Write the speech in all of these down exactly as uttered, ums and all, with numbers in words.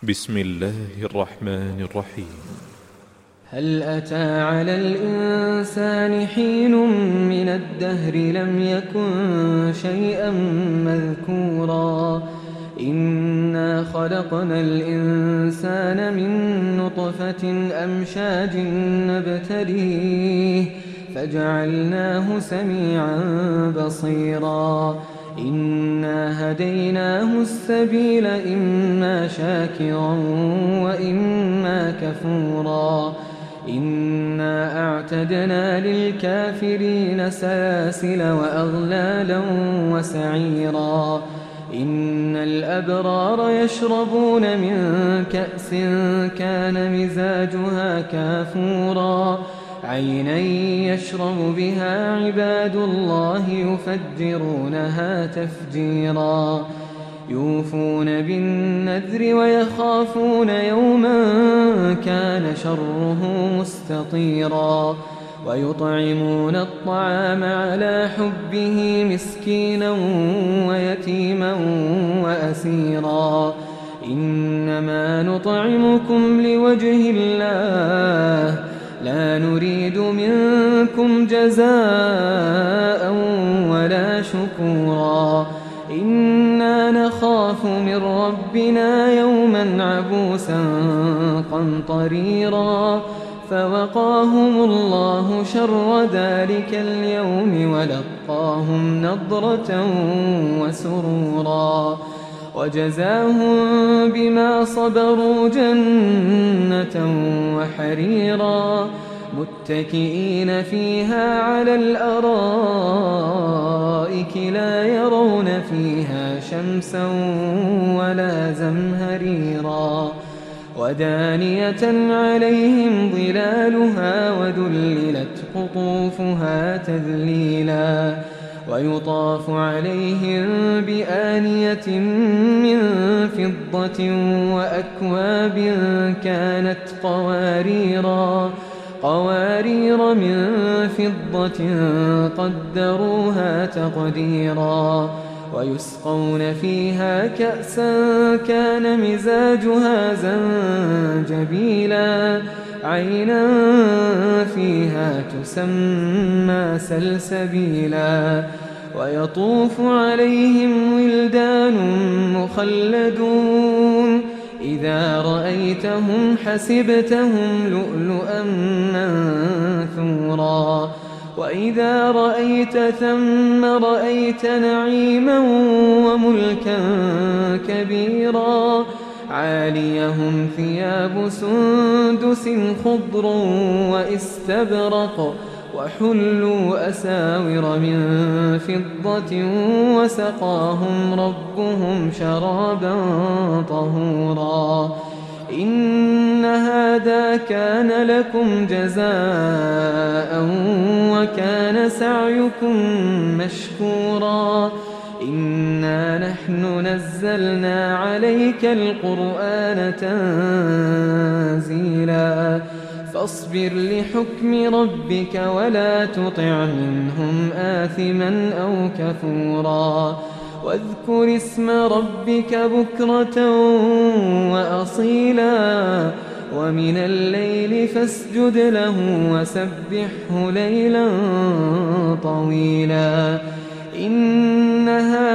بسم الله الرحمن الرحيم. هل أتى على الإنسان حين من الدهر لم يكن شيئا مذكورا إنا خلقنا الإنسان من نطفة أمشاج نبتليه فجعلناه سميعا بصيرا إنا هديناه السبيل إما شاكرا وإما كفورا إنا أعتدنا للكافرين سلاسل وأغلالا وسعيرا إن الأبرار يشربون من كأس كان مزاجها كافورا عينا يشرب بها عباد الله يفجرونها تفجيرا يوفون بالنذر ويخافون يوما كان شره مستطيرا ويطعمون الطعام على حبه مسكينا ويتيما وأسيرا إنما نطعمكم لوجه الله لا نريد منكم جزاء ولا شكورا إنا نخاف من ربنا يوما عبوسا قمطريرا فوقاهم الله شر ذلك اليوم ولقاهم نضرة وسرورا وجزاهم بما صبروا جنة وحريرا متكئين فيها على الأرائك لا يرون فيها شمسا ولا زمهريرا ودانية عليهم ظلالها وذللت قطوفها تذليلا ويطاف عليهم بآنية من فضة وأكواب كانت قواريرا قوارير من فضة قدروها تقديرا ويسقون فيها كأسا كان مزاجها زنجبيلا عينا فيها تسمى سلسبيلا ويطوف عليهم ولدان مخلدون إذا رأيتهم حسبتهم لؤلؤا منثورا وإذا رأيت ثم رأيت نعيما وملكا كبيرا عاليهم ثياب سندس خضر واستبرق وحلوا أساور من فضة وسقاهم ربهم شرابا طهورا إن هذا كان لكم جزاء وكان سعيكم مشكورا إنا نحن نزلنا عليك القرآن تنزيلا فاصبر لحكم ربك ولا تطع منهم آثما أو كفورا واذكر اسم ربك بكرة وأصيلا ومن الليل فاسجد له وسبحه ليلا طويلا إن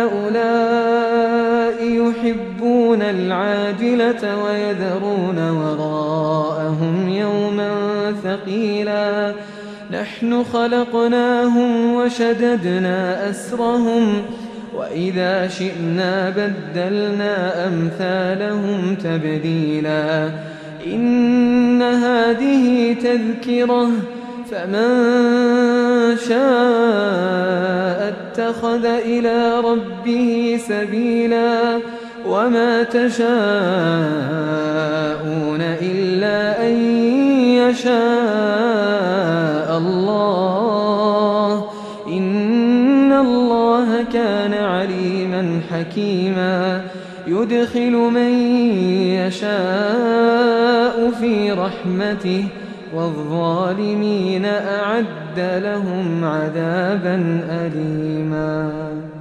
هؤلاء يحبون العاجلة ويذرون وراءهم يوما ثقيلا نحن خلقناهم وشددنا أسرهم وإذا شئنا بدلنا أمثالهم تبديلا إن هذه تذكرة فمن شاء اتخذ إلى ربه سبيلا وما تشاءون إلا أن يشاء الله إن الله كان عليما حكيما يدخل من يشاء في رحمته والظالمين أعد لهم عذابا أليما.